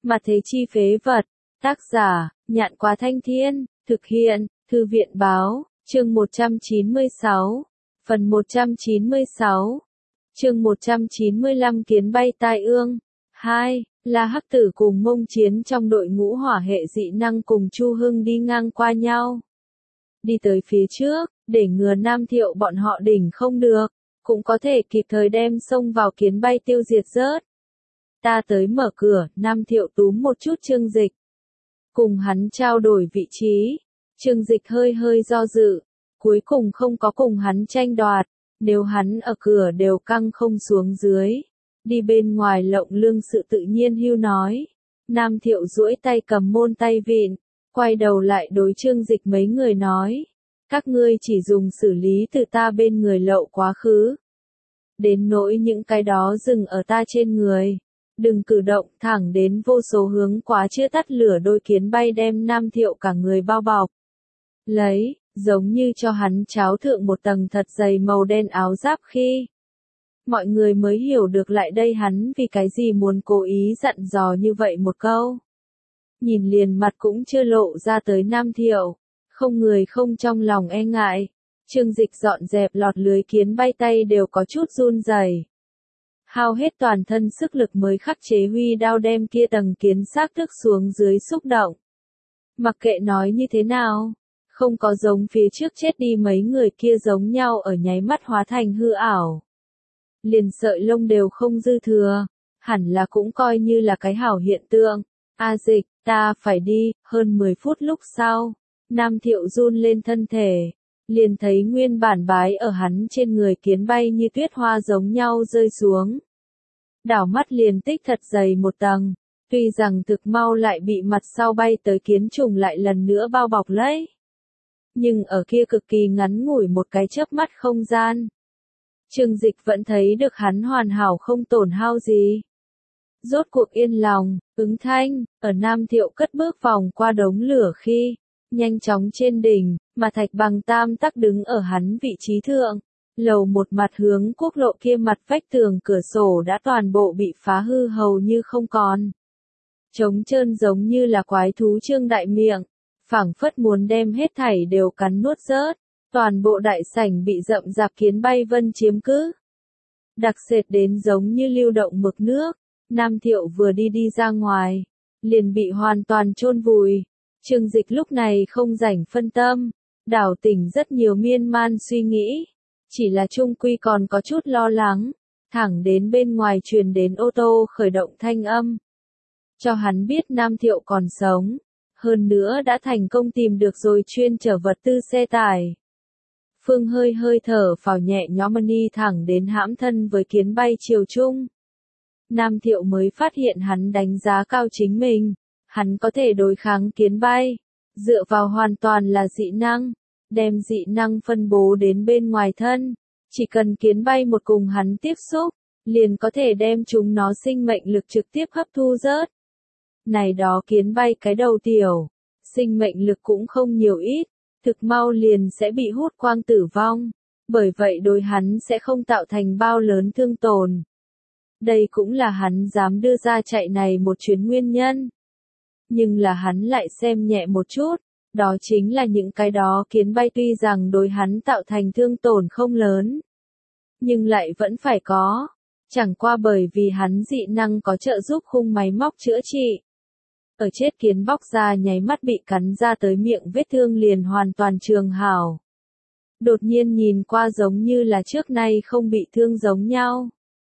Mà thế chi phế vật. Tác giả, Nhạn Quá Thanh Thiên, thực hiện, Thư viện Báo, chương 196, phần 196, chương 195 Kiến bay tai ương. 2. La Hắc Tử cùng Mông Chiến trong đội ngũ hỏa hệ dị năng cùng Chu Hưng đi ngang qua nhau. Đi tới phía trước, để ngừa Nam Thiệu bọn họ đỉnh không được, cũng có thể kịp thời đem xông vào Kiến bay tiêu diệt rớt. Ta tới mở cửa, Nam Thiệu túm một chút Trương Dịch. Cùng hắn trao đổi vị trí. Trương Dịch hơi hơi do dự, cuối cùng không có cùng hắn tranh đoạt, nếu hắn ở cửa đều căng không xuống dưới. Đi bên ngoài lộng lương sự tự nhiên hưu nói. Nam Thiệu duỗi tay cầm môn tay vịn, quay đầu lại đối Trương Dịch mấy người nói. Các ngươi chỉ dùng xử lý từ ta bên người lậu quá khứ. Đến nỗi những cái đó dừng ở ta trên người. Đừng cử động, thẳng đến vô số hướng quá chưa tắt lửa đôi kiến bay đem Nam Thiệu cả người bao bọc. Lấy, giống như cho hắn cháo thượng một tầng thật dày màu đen áo giáp khi. Mọi người mới hiểu được lại đây hắn vì cái gì muốn cố ý dặn dò như vậy một câu. Nhìn liền mặt cũng chưa lộ ra tới Nam Thiệu, không người không trong lòng e ngại. Trương Dịch dọn dẹp lọt lưới kiến bay tay đều có chút run rẩy. Hao hết toàn thân sức lực mới khắc chế huy đao đem kia tầng kiến xác thức xuống dưới xúc động. Mặc kệ nói như thế nào, không có giống phía trước chết đi mấy người kia giống nhau ở nháy mắt hóa thành hư ảo. Liền sợi lông đều không dư thừa, hẳn là cũng coi như là cái hảo hiện tượng. A Dịch, ta phải đi. Hơn 10 phút lúc sau, Nam Thiệu run lên thân thể, liền thấy nguyên bản bái ở hắn trên người kiến bay như tuyết hoa giống nhau rơi xuống. Đảo mắt liền tích thật dày một tầng, tuy rằng thực mau lại bị mặt sau bay tới kiến trùng lại lần nữa bao bọc lấy. Nhưng ở kia cực kỳ ngắn ngủi một cái chớp mắt không gian. Trương Dịch vẫn thấy được hắn hoàn hảo không tổn hao gì. Rốt cuộc yên lòng, ứng thanh, ở Nam Thiệu cất bước vòng qua đống lửa khi, nhanh chóng trên đỉnh, mà Thạch Bằng Tam tắc đứng ở hắn vị trí thượng. Lầu một mặt hướng quốc lộ kia mặt vách tường cửa sổ đã toàn bộ bị phá hư hầu như không còn. Trống trơn giống như là quái thú trương đại miệng, phảng phất muốn đem hết thảy đều cắn nuốt rớt. Toàn bộ đại sảnh bị rậm rạp kiến bay vân chiếm cứ. Đặc sệt đến giống như lưu động mực nước. Nam Thiệu vừa đi ra ngoài, liền bị hoàn toàn chôn vùi. Trương Dịch lúc này không rảnh phân tâm, đảo tỉnh rất nhiều miên man suy nghĩ. Chỉ là chung quy còn có chút lo lắng, thẳng đến bên ngoài truyền đến ô tô khởi động thanh âm. Cho hắn biết Nam Thiệu còn sống, hơn nữa đã thành công tìm được rồi chuyên chở vật tư xe tải. Phương hơi hơi thở phào nhẹ nhõm đi thẳng đến hãm thân với kiến bay chiều chung. Nam Thiệu mới phát hiện hắn đánh giá cao chính mình, hắn có thể đối kháng kiến bay, dựa vào hoàn toàn là dị năng. Đem dị năng phân bố đến bên ngoài thân, chỉ cần kiến bay một cùng hắn tiếp xúc, liền có thể đem chúng nó sinh mệnh lực trực tiếp hấp thu rớt. Này đó kiến bay cái đầu tiểu, sinh mệnh lực cũng không nhiều ít, thực mau liền sẽ bị hút quang tử vong, bởi vậy đối hắn sẽ không tạo thành bao lớn thương tổn. Đây cũng là hắn dám đưa ra chạy này một chuyến nguyên nhân. Nhưng là hắn lại xem nhẹ một chút. Đó chính là những cái đó kiến bay tuy rằng đối hắn tạo thành thương tổn không lớn, nhưng lại vẫn phải có. Chẳng qua bởi vì hắn dị năng có trợ giúp khung máy móc chữa trị. Ở chết kiến bóc ra nháy mắt bị cắn ra tới miệng vết thương liền hoàn toàn trường hảo. Đột nhiên nhìn qua giống như là trước nay không bị thương giống nhau.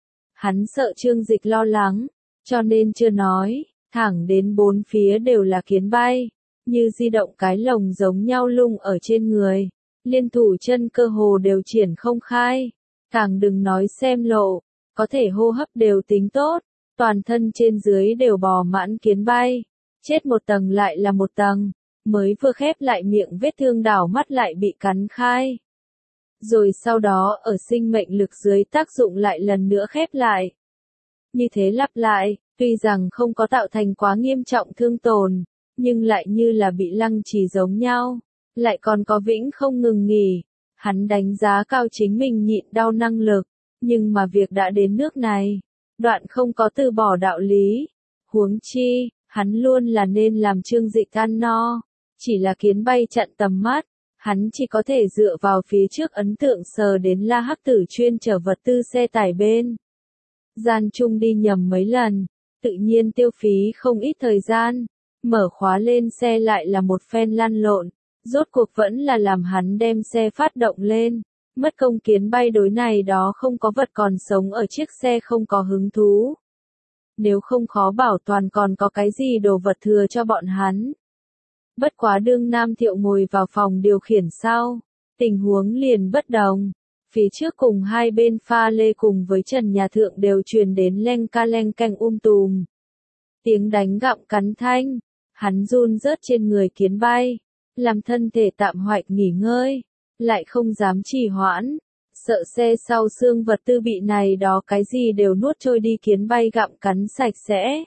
Hắn sợ Trương Dịch lo lắng, cho nên chưa nói, thẳng đến bốn phía đều là kiến bay. Như di động cái lồng giống nhau lung ở trên người, liên thủ chân cơ hồ đều triển không khai, càng đừng nói xem lộ, có thể hô hấp đều tính tốt, toàn thân trên dưới đều bò mãn kiến bay, chết một tầng lại là một tầng, mới vừa khép lại miệng vết thương đảo mắt lại bị cắn khai. Rồi sau đó ở sinh mệnh lực dưới tác dụng lại lần nữa khép lại. Như thế lặp lại, tuy rằng không có tạo thành quá nghiêm trọng thương tổn, nhưng lại như là bị lăng trì giống nhau, lại còn có vĩnh không ngừng nghỉ. Hắn đánh giá cao chính mình nhịn đau năng lực, nhưng mà việc đã đến nước này, đoạn không có từ bỏ đạo lý. Huống chi, Hắn luôn là nên làm Trương Dịch ăn no. Chỉ là kiến bay chặn tầm mắt, hắn chỉ có thể dựa vào phía trước ấn tượng sờ đến La Hắc Tử chuyên chở vật tư xe tải bên. Gian chung đi nhầm mấy lần, tự nhiên tiêu phí không ít thời gian, mở khóa lên xe lại là một phen lăn lộn, rốt cuộc vẫn là làm hắn đem xe phát động lên, mất công kiến bay đối này đó không có vật còn sống ở chiếc xe không có hứng thú. Nếu không khó bảo toàn còn có cái gì đồ vật thừa cho bọn hắn. Bất quá đương Nam Thiệu ngồi vào phòng điều khiển sau, tình huống liền bất đồng. Phía trước cùng hai bên pha lê cùng với trần nhà thượng đều truyền đến leng canh tùm. Tiếng đánh gặm cắn thanh, hắn run rớt trên người kiến bay, làm thân thể tạm hoạch nghỉ ngơi, lại không dám trì hoãn, sợ xe sau xương vật tư bị này đó cái gì đều nuốt trôi đi kiến bay gặm cắn sạch sẽ.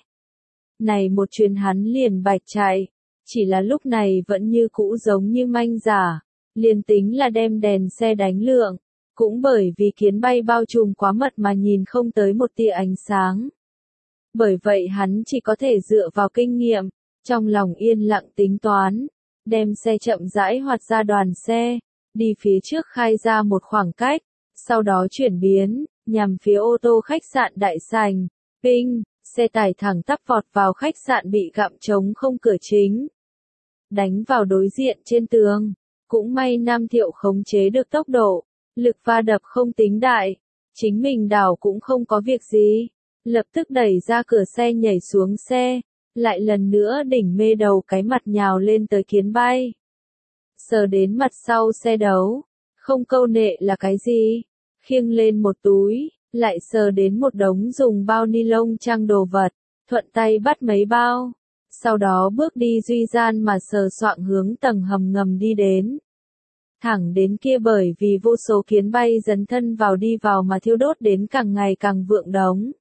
Này một chuyến hắn liền bạch chạy, chỉ là lúc này vẫn như cũ giống như manh giả, liền tính là đem đèn xe đánh lượng. Cũng bởi vì kiến bay bao trùm quá mật mà nhìn không tới một tia ánh sáng. Bởi vậy hắn chỉ có thể dựa vào kinh nghiệm, trong lòng yên lặng tính toán, đem xe chậm rãi hoạt ra đoàn xe, đi phía trước khai ra một khoảng cách, sau đó chuyển biến, nhằm phía ô tô khách sạn đại sảnh, ping, xe tải thẳng tắp vọt vào khách sạn bị gặm trống không cửa chính. Đánh vào đối diện trên tường, cũng may Nam Thiệu khống chế được tốc độ. Lực va đập không tính đại, chính mình đảo cũng không có việc gì, lập tức đẩy ra cửa xe nhảy xuống xe, lại lần nữa đỉnh mê đầu cái mặt nhào lên tới kiến bay. Sờ đến mặt sau xe đấu, không câu nệ là cái gì, khiêng lên một túi, lại sờ đến một đống dùng bao ni lông trang đồ vật, thuận tay bắt mấy bao, sau đó bước đi duy gian mà sờ soạng hướng tầng hầm ngầm đi đến. Thẳng đến kia bởi vì vô số kiến bay dấn thân vào đi vào mà thiêu đốt đến càng ngày càng vượng đống.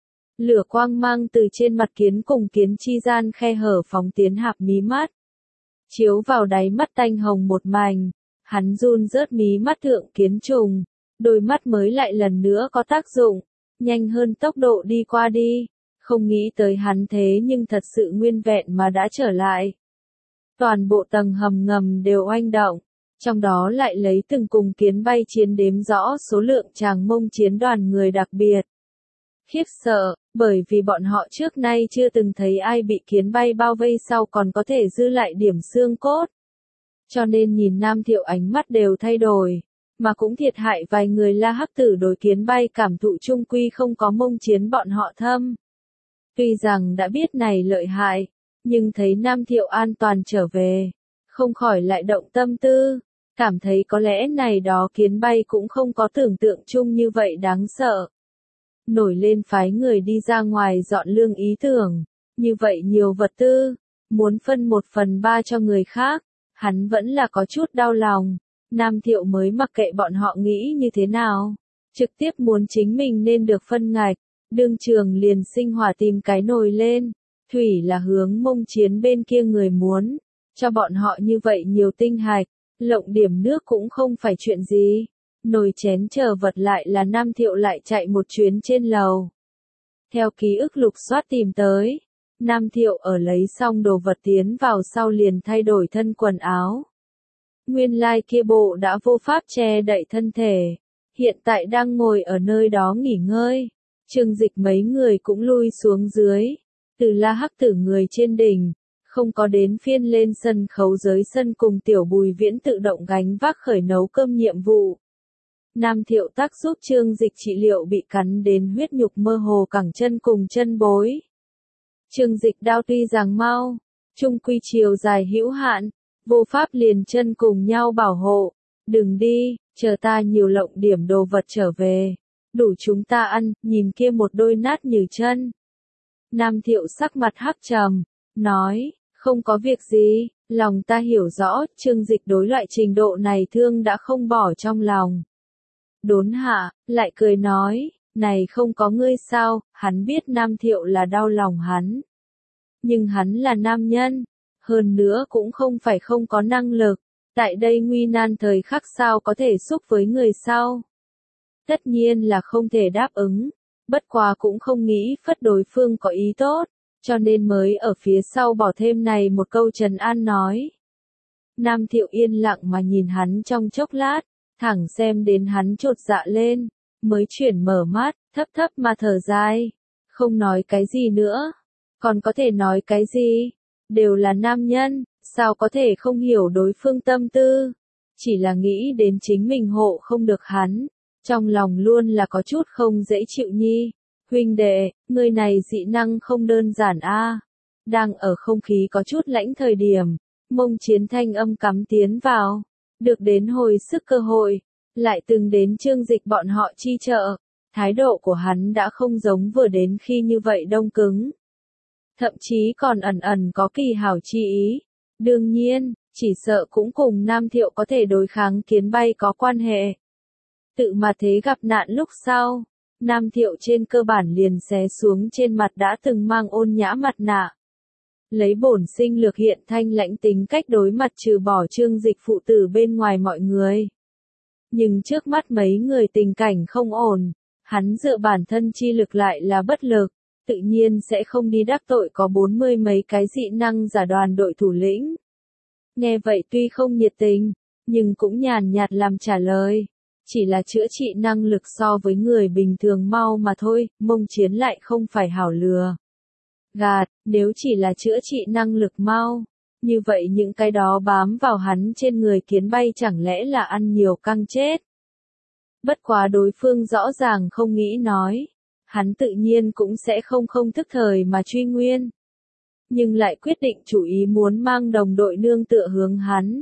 Lửa quang mang từ trên mặt kiến cùng kiến chi gian khe hở phóng tiến hạp mí mắt. Chiếu vào đáy mắt tanh hồng một mảnh, hắn run rớt mí mắt thượng kiến trùng, đôi mắt mới lại lần nữa có tác dụng, nhanh hơn tốc độ đi qua đi, không nghĩ tới hắn thế nhưng thật sự nguyên vẹn mà đã trở lại. Toàn bộ tầng hầm ngầm đều oanh động. Trong đó lại lấy từng cùng kiến bay chiến đếm rõ số lượng Tràng Mông chiến đoàn người đặc biệt. Khiếp sợ, bởi vì bọn họ trước nay chưa từng thấy ai bị kiến bay bao vây sau còn có thể dư lại điểm xương cốt. Cho nên nhìn Nam Thiệu ánh mắt đều thay đổi, mà cũng thiệt hại vài người La Hắc Tử đối kiến bay cảm thụ chung quy không có Mông chiến bọn họ thâm. Tuy rằng đã biết này lợi hại, nhưng thấy Nam Thiệu an toàn trở về, không khỏi lại động tâm tư. Cảm thấy có lẽ này đó kiến bay cũng không có tưởng tượng chung như vậy đáng sợ. Nổi lên phái người đi ra ngoài dọn lương ý tưởng, như vậy nhiều vật tư, muốn phân 1/3 cho người khác, hắn vẫn là có chút đau lòng. Nam Thiệu mới mặc kệ bọn họ nghĩ như thế nào, trực tiếp muốn chính mình nên được phân ngạch, đương trường liền sinh hỏa tìm cái nồi lên, thủy là hướng Mông chiến bên kia người muốn, cho bọn họ như vậy nhiều tinh hạch. Lộng điểm nước cũng không phải chuyện gì, nồi chén chờ vật lại là Nam Thiệu lại chạy một chuyến trên lầu. Theo ký ức lục soát tìm tới, Nam Thiệu ở lấy xong đồ vật tiến vào sau liền thay đổi thân quần áo. Nguyên lai kia bộ đã vô pháp che đậy thân thể, hiện tại đang ngồi ở nơi đó nghỉ ngơi. Trương Dịch mấy người cũng lui xuống dưới, từ La Hắc Tử người trên đỉnh. Không có đến phiên lên sân khấu giới sân cùng Tiểu Bùi Viễn tự động gánh vác khởi nấu cơm nhiệm vụ. Nam Thiệu tác giúp Trương Dịch trị liệu bị cắn đến huyết nhục mơ hồ cẳng chân cùng chân bối. Trương Dịch đao tuy rằng mau, chung quy chiều dài hữu hạn, vô pháp liền chân cùng nhau bảo hộ. Đừng đi, chờ ta nhiều lộng điểm đồ vật trở về, đủ chúng ta ăn, nhìn kia một đôi nát như chân. Nam Thiệu sắc mặt hắc trầm, nói. Không có việc gì, lòng ta hiểu rõ, Trương Dịch đối loại trình độ này thương đã không bỏ trong lòng. Đốn hạ, lại cười nói, này không có ngươi sao, hắn biết Nam Thiệu là đau lòng hắn. Nhưng hắn là nam nhân, hơn nữa cũng không phải không có năng lực, tại đây nguy nan thời khắc sao có thể xúc với người sau. Tất nhiên là không thể đáp ứng, bất quá cũng không nghĩ phất đối phương có ý tốt. cho nên mới ở phía sau bỏ thêm này một câu trấn an nói. Nam Thiệu yên lặng mà nhìn hắn trong chốc lát, thẳng xem đến hắn chột dạ lên, mới chuyển mở mắt, thấp thấp mà thở dài, không nói cái gì nữa, còn có thể nói cái gì, đều là nam nhân, sao có thể không hiểu đối phương tâm tư, chỉ là nghĩ đến chính mình hộ không được hắn, trong lòng luôn là có chút không dễ chịu nhi. Huynh đệ, người này dị năng không đơn giản a. Đang ở không khí có chút lãnh thời điểm, Mông Chiến thanh âm cắm tiến vào, được đến hồi sức cơ hội, lại từng đến Trương Dịch bọn họ chi trợ, thái độ của hắn đã không giống vừa đến khi như vậy đông cứng. Thậm chí còn ẩn ẩn có kỳ hảo chi ý. Đương nhiên, chỉ sợ cũng cùng Nam Thiệu có thể đối kháng kiến bay có quan hệ. Tự mà thế gặp nạn lúc sau, Nam Thiệu trên cơ bản liền xé xuống trên mặt đã từng mang ôn nhã mặt nạ. Lấy bổn sinh lược hiện thanh lãnh tính cách đối mặt trừ bỏ Trương Dịch phụ tử bên ngoài mọi người. Nhưng trước mắt mấy người tình cảnh không ổn, hắn dựa bản thân chi lực lại là bất lực, tự nhiên sẽ không đi đắc tội có 40 mấy cái dị năng giả đoàn đội thủ lĩnh. Nghe vậy tuy không nhiệt tình, nhưng cũng nhàn nhạt làm trả lời. Chỉ là chữa trị năng lực so với người bình thường mau mà thôi, Mông Chiến lại không phải hảo lừa gạt, nếu chỉ là chữa trị năng lực mau, như vậy những cái đó bám vào hắn trên người kiến bay chẳng lẽ là ăn nhiều căng chết. Bất quá đối phương rõ ràng không nghĩ nói, hắn tự nhiên cũng sẽ không thức thời mà truy nguyên. Nhưng lại quyết định chủ ý muốn mang đồng đội nương tựa hướng hắn.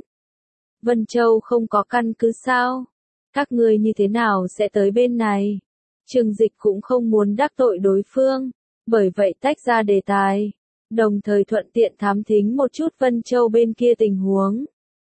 Vân Châu không có căn cứ sao? Các ngươi như thế nào sẽ tới bên này? Trương Dịch cũng không muốn đắc tội đối phương, bởi vậy tách ra đề tài, đồng thời thuận tiện thám thính một chút Vân Châu bên kia tình huống.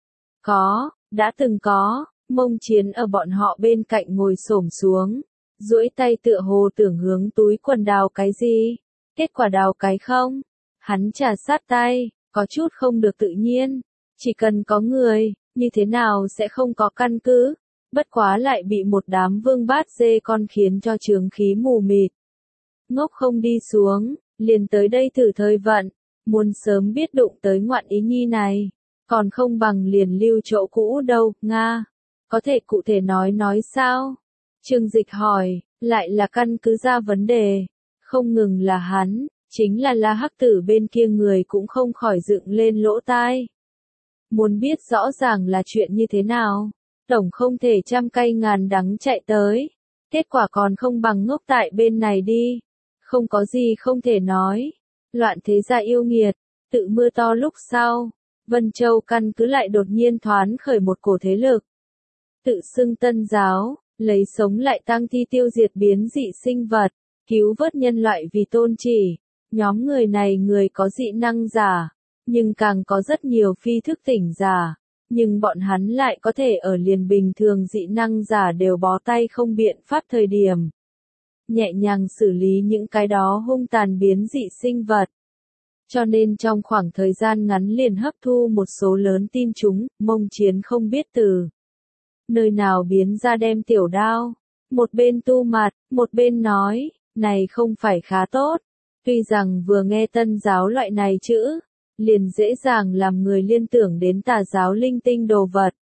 Đã từng có, Mông Chiến ở bọn họ bên cạnh ngồi xổm xuống, duỗi tay tựa hồ tưởng hướng túi quần đào cái gì, kết quả đào cái không, hắn trà sát tay, có chút không được tự nhiên, chỉ cần có người, như thế nào sẽ không có căn cứ. Bất quá lại bị một đám vương bát dê con khiến cho chướng khí mù mịt. Ngốc không đi xuống, liền tới đây thử thời vận, muốn sớm biết đụng tới ngoạn ý nhi này, còn không bằng liền lưu chỗ cũ đâu, Nga. Có thể cụ thể nói sao? Trương Dịch hỏi, lại là căn cứ ra vấn đề, không ngừng là hắn, chính là La Hắc Tử bên kia người cũng không khỏi dựng lên lỗ tai. Muốn biết rõ ràng là chuyện như thế nào? Tổng không thể trăm cây ngàn đắng chạy tới, kết quả còn không bằng ngốc tại bên này đi, không có gì không thể nói, loạn thế gia yêu nghiệt, tự mưa to lúc sau, Vân Châu căn cứ lại đột nhiên thoán khởi một cổ thế lực, tự xưng Tân Giáo, lấy sống lại tăng thi tiêu diệt biến dị sinh vật, cứu vớt nhân loại vì tôn chỉ, nhóm người này người có dị năng giả, nhưng càng có rất nhiều phi thức tỉnh giả. Nhưng bọn hắn lại có thể ở liền bình thường dị năng giả đều bó tay không biện pháp thời điểm. Nhẹ nhàng xử lý những cái đó hung tàn biến dị sinh vật. Cho nên trong khoảng thời gian ngắn liền hấp thu một số lớn tin chúng, Mông Chiến không biết từ nơi nào biến ra đem tiểu đao. Một bên tu mặt, một bên nói, này không phải khá tốt. Tuy rằng vừa nghe Tân Giáo loại này chữ, liền dễ dàng làm người liên tưởng đến tà giáo linh tinh đồ vật.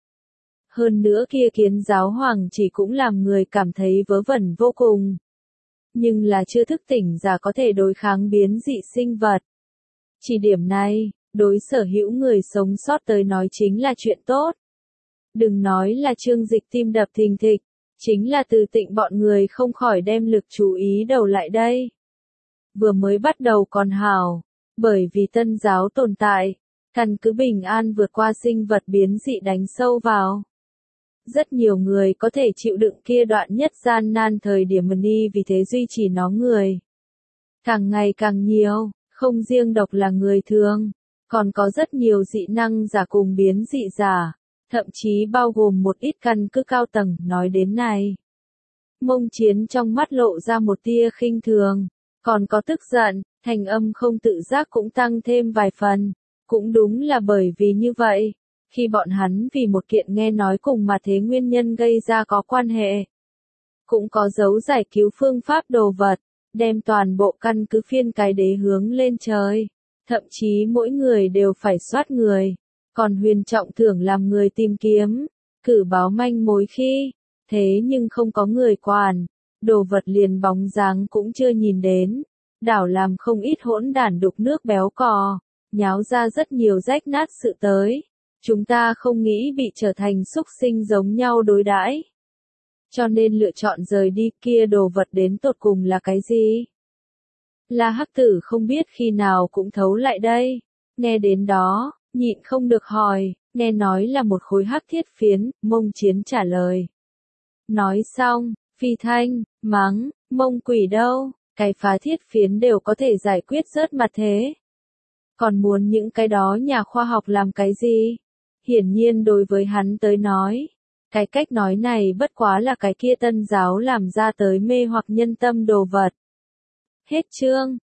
Hơn nữa kia Kiến giáo hoàng chỉ cũng làm người cảm thấy vớ vẩn vô cùng. Nhưng là chưa thức tỉnh giả có thể đối kháng biến dị sinh vật. Chỉ điểm này, đối sở hữu người sống sót tới nói chính là chuyện tốt. Đừng nói là Trương Dịch tim đập thình thịch, chính là Từ Tịnh bọn người không khỏi đem lực chú ý đầu lại đây. Vừa mới bắt đầu còn hảo. Bởi vì Tân Giáo tồn tại, căn cứ bình an vượt qua sinh vật biến dị đánh sâu vào. Rất nhiều người có thể chịu đựng kia đoạn nhất gian nan thời điểm ni vì thế duy trì nó người. Càng ngày càng nhiều, không riêng độc là người thường, còn có rất nhiều dị năng giả cùng biến dị giả, thậm chí bao gồm một ít căn cứ cao tầng. Nói đến này, Mông Chiến trong mắt lộ ra một tia khinh thường, còn có tức giận. Thành âm không tự giác cũng tăng thêm vài phần, cũng đúng là bởi vì như vậy, khi bọn hắn vì một kiện nghe nói cùng mà thế nguyên nhân gây ra có quan hệ, cũng có dấu giải cứu phương pháp đồ vật, đem toàn bộ căn cứ phiên cái đế hướng lên trời. Thậm chí mỗi người đều phải soát người. Còn Huyền trọng thưởng làm người tìm kiếm, cử báo manh mối khi, thế nhưng không có người quản, đồ vật liền bóng dáng cũng chưa nhìn đến, đảo làm không ít hỗn đản đục nước béo cò, nháo ra rất nhiều rách nát sự tới. Chúng ta không nghĩ bị trở thành súc sinh giống nhau đối đãi, cho nên lựa chọn rời đi. Kia đồ vật đến tột cùng là cái gì? La Hắc Tử không biết khi nào cũng thấu lại đây, nghe đến đó, nhịn không được hỏi, nghe nói là một khối hắc thiết phiến. Mông Chiến trả lời. Nói xong, Phi Thanh mắng, Mông quỷ đâu, cái phá thiết phiến đều có thể giải quyết rớt mặt thế, còn muốn những cái đó nhà khoa học làm cái gì? Hiển nhiên đối với hắn tới nói, cái cách nói này bất quá là cái kia tân giáo làm ra tới mê hoặc nhân tâm đồ vật. Hết chương.